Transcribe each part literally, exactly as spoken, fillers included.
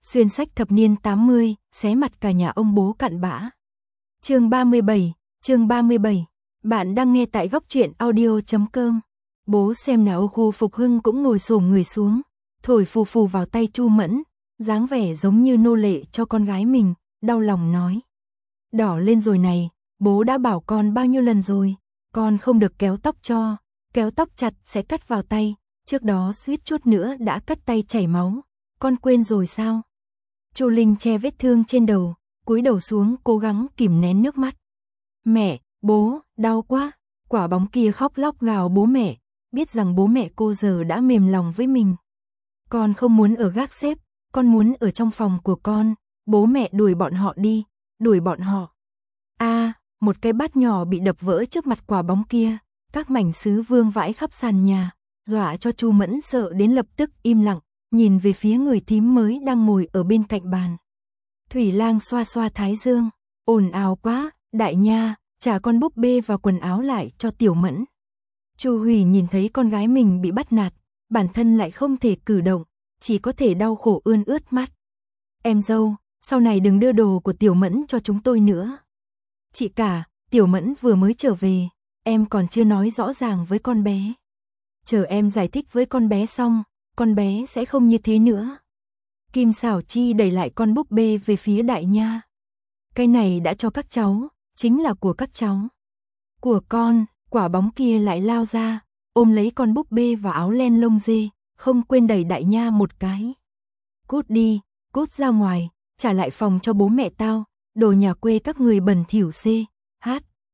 Xuyên sách thập niên tám mươi, xé mặt cả nhà ông bố cặn bã. Chương ba mươi bảy, chương ba mươi bảy. Bạn đang nghe tại góc truyện audio chấm com. Bố xem nào, Khu Phục Hưng cũng ngồi xổm người xuống, thổi phù phù vào tay Chu Mẫn, dáng vẻ giống như nô lệ cho con gái mình, đau lòng nói: "Đỏ lên rồi này, bố đã bảo con bao nhiêu lần rồi, con không được kéo tóc cho, kéo tóc chặt sẽ cắt vào tay, trước đó suýt chút nữa đã cắt tay chảy máu, con quên rồi sao?" Chu Linh che vết thương trên đầu, cúi đầu xuống cố gắng kìm nén nước mắt. "Mẹ, bố, đau quá." Quả bóng kia khóc lóc gào bố mẹ, biết rằng bố mẹ cô giờ đã mềm lòng với mình. "Con không muốn ở gác xếp, con muốn ở trong phòng của con, bố mẹ đuổi bọn họ đi, đuổi bọn họ." A, à, một cái bát nhỏ bị đập vỡ trước mặt quả bóng kia, các mảnh sứ vương vãi khắp sàn nhà, dọa cho Chu Mẫn sợ đến lập tức im lặng, nhìn về phía người thím mới đang ngồi ở bên cạnh bàn. Thủy Lang xoa xoa thái dương, "Ồn ào quá, Đại Nha, trả con búp bê và quần áo lại cho Tiểu Mẫn." Chu Hủy nhìn thấy con gái mình bị bắt nạt, bản thân lại không thể cử động, chỉ có thể đau khổ ươn ướt mắt. "Em dâu, sau này đừng đưa đồ của Tiểu Mẫn cho chúng tôi nữa." "Chị cả, Tiểu Mẫn vừa mới trở về, em còn chưa nói rõ ràng với con bé. Chờ em giải thích với con bé xong, con bé sẽ không như thế nữa." Kim Xảo Chi đẩy lại con búp bê về phía Đại Nha. "Cái này đã cho các cháu, chính là của các cháu." "Của con." Quả bóng kia lại lao ra, ôm lấy con búp bê và áo len lông dê, không quên đẩy Đại Nha một cái. "Cút đi, cút ra ngoài, trả lại phòng cho bố mẹ tao, đồ nhà quê các người bẩn thỉu c, h,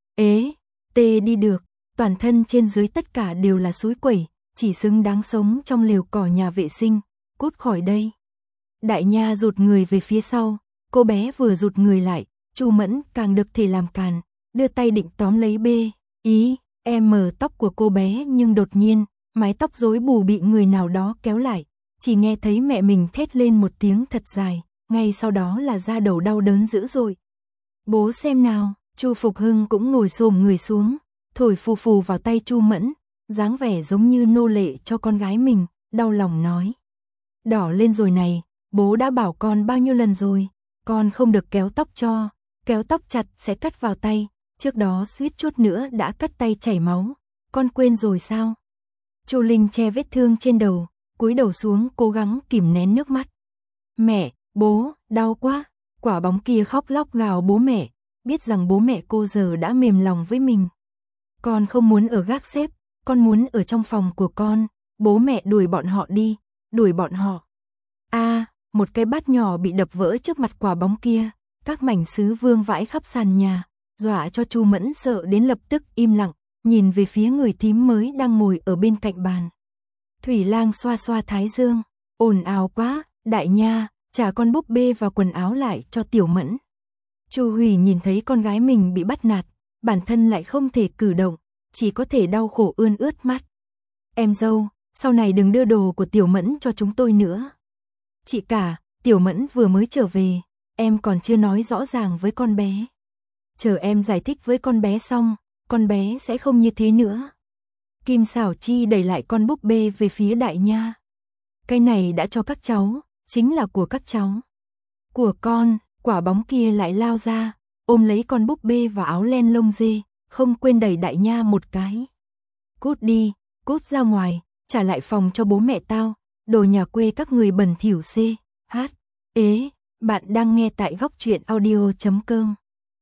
ế, tê đi được, toàn thân trên dưới tất cả đều là súi quẩy, chỉ xứng đáng sống trong lều cỏ nhà vệ sinh, cút khỏi đây." Đại Nha rụt người về phía sau, cô bé vừa rụt người lại, Chu Mẫn càng được thể làm càn, đưa tay định tóm lấy bê, ý, em mờ tóc của cô bé, nhưng đột nhiên, mái tóc rối bù bị người nào đó kéo lại, chỉ nghe thấy mẹ mình thét lên một tiếng thật dài, ngay sau đó là da đầu đau đớn dữ dội. "Bố xem nào." Chu Phục Hưng cũng ngồi xổm người xuống, thổi phù phù vào tay Chu Mẫn, dáng vẻ giống như nô lệ cho con gái mình, đau lòng nói: "Đỏ lên rồi này, bố đã bảo con bao nhiêu lần rồi, con không được kéo tóc cho, kéo tóc chặt sẽ cắt vào tay, trước đó suýt chút nữa đã cắt tay chảy máu, con quên rồi sao?" Chu Linh che vết thương trên đầu, cúi đầu xuống cố gắng kìm nén nước mắt. "Mẹ, bố, đau quá." Quả bóng kia khóc lóc gào bố mẹ, biết rằng bố mẹ cô giờ đã mềm lòng với mình. "Con không muốn ở gác xếp, con muốn ở trong phòng của con, bố mẹ đuổi bọn họ đi, đuổi bọn họ." A, à, một cái bát nhỏ bị đập vỡ trước mặt quả bóng kia, các mảnh sứ vương vãi khắp sàn nhà, dọa cho Chu Mẫn sợ đến lập tức im lặng, nhìn về phía người thím mới đang ngồi ở bên cạnh bàn. Thủy Lang xoa xoa thái dương, "Ồn ào quá, Đại Nha, trả con búp bê và quần áo lại cho Tiểu Mẫn." Chu Hủy nhìn thấy con gái mình bị bắt nạt, bản thân lại không thể cử động, chỉ có thể đau khổ ươn ướt mắt. "Em dâu, sau này đừng đưa đồ của Tiểu Mẫn cho chúng tôi nữa." "Chị cả, Tiểu Mẫn vừa mới trở về, em còn chưa nói rõ ràng với con bé. Chờ em giải thích với con bé xong, con bé sẽ không như thế nữa." Kim Xảo Chi đẩy lại con búp bê về phía Đại Nha. "Cái này đã cho các cháu, chính là của các cháu." "Của con." Quả bóng kia lại lao ra, ôm lấy con búp bê và áo len lông dê, không quên đẩy Đại Nha một cái. "Cút đi, cút ra ngoài, trả lại phòng cho bố mẹ tao, đồ nhà quê các người bẩn thỉu c, h, ế. Bạn đang nghe tại góc truyện audio chấm com.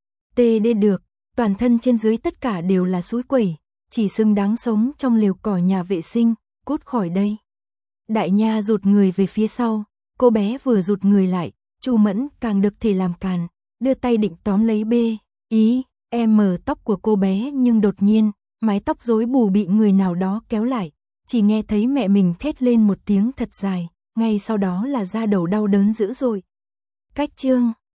Tê đê được, toàn thân trên dưới tất cả đều là súi quẩy, chỉ xứng đáng sống trong lều cỏ nhà vệ sinh, cút khỏi đây. Đại Nha rụt người về phía sau, cô bé vừa rụt người lại, Chu Mẫn càng được thể làm càn, đưa tay định tóm lấy bê, ý, em mờ tóc của cô bé, nhưng đột nhiên, mái tóc rối bù bị người nào đó kéo lại, chỉ nghe thấy mẹ mình thét lên một tiếng thật dài, ngay sau đó là da đầu đau đớn dữ dội. Cách chương